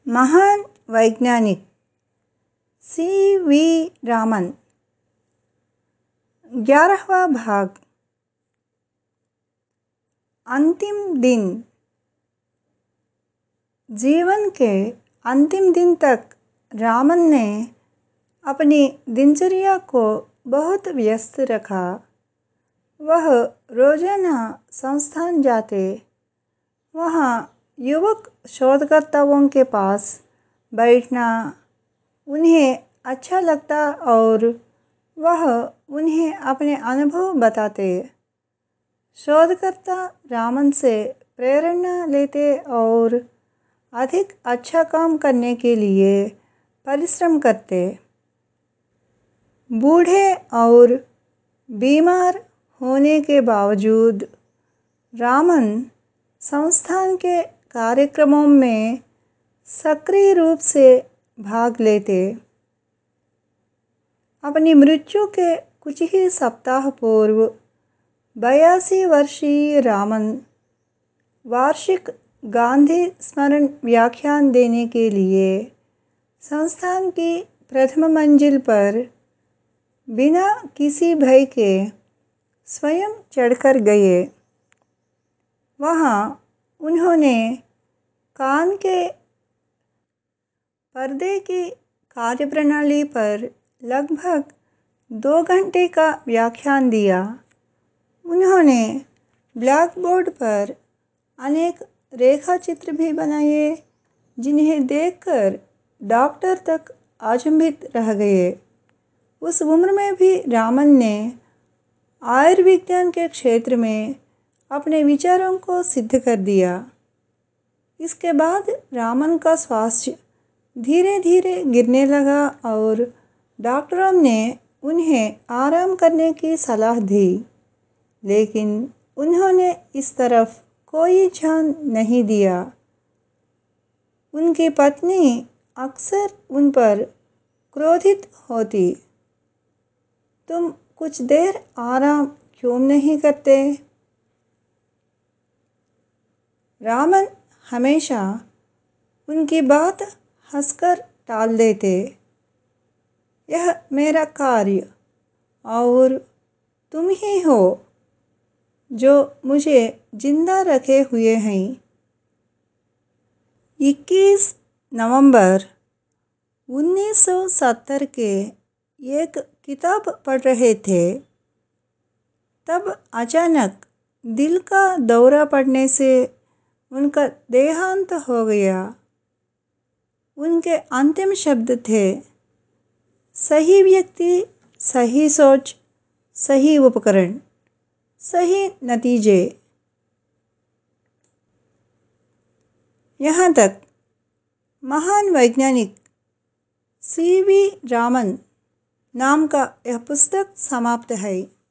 महान वैज्ञानिक सी.वी. रामन। 11वां भाग। अंतिम दिन। जीवन के अंतिम दिन तक रामन ने अपनी दिनचर्या को बहुत व्यस्त रखा। वह रोजाना संस्थान जाते, वहाँ युवक शोधकर्ताओं के पास बैठना उन्हें अच्छा लगता और वह उन्हें अपने अनुभव बताते। शोधकर्ता रामन से प्रेरणा लेते और अधिक अच्छा काम करने के लिए परिश्रम करते। बूढ़े और बीमार होने के बावजूद रामन संस्थान के कार्यक्रमों में सक्रिय रूप से भाग लेते। अपनी मृत्यु के कुछ ही सप्ताह पूर्व 82 वर्षीय रामन वार्षिक गांधी स्मरण व्याख्यान देने के लिए संस्थान की प्रथम मंजिल पर बिना किसी भय के स्वयं चढ़कर गए। वहाँ उन्होंने कान के पर्दे की कार्यप्रणाली पर लगभग 2 घंटे का व्याख्यान दिया। उन्होंने ब्लैकबोर्ड पर अनेक रेखाचित्र भी बनाए जिन्हें देखकर डॉक्टर तक अचंभित रह गए। उस उम्र में भी रामन ने आयुर्विज्ञान के क्षेत्र में अपने विचारों को सिद्ध कर दिया। इसके बाद रामन का स्वास्थ्य धीरे धीरे गिरने लगा और डॉक्टरों ने उन्हें आराम करने की सलाह दी, लेकिन उन्होंने इस तरफ कोई ध्यान नहीं दिया। उनकी पत्नी अक्सर उन पर क्रोधित होती। तुम कुछ देर आराम क्यों नहीं करते? रामन हमेशा उनकी बात हंसकर टाल देते। यह मेरा कार्य और तुम ही हो जो मुझे जिंदा रखे हुए हैं। 21 नवंबर 1970 के एक किताब पढ़ रहे थे, तब अचानक दिल का दौरा पड़ने से उनका देहांत हो गया। उनके अंतिम शब्द थे, सही व्यक्ति, सही सोच, सही उपकरण, सही नतीजे। यहाँ तक महान वैज्ञानिक सी.वी. रामन नाम का यह पुस्तक समाप्त है।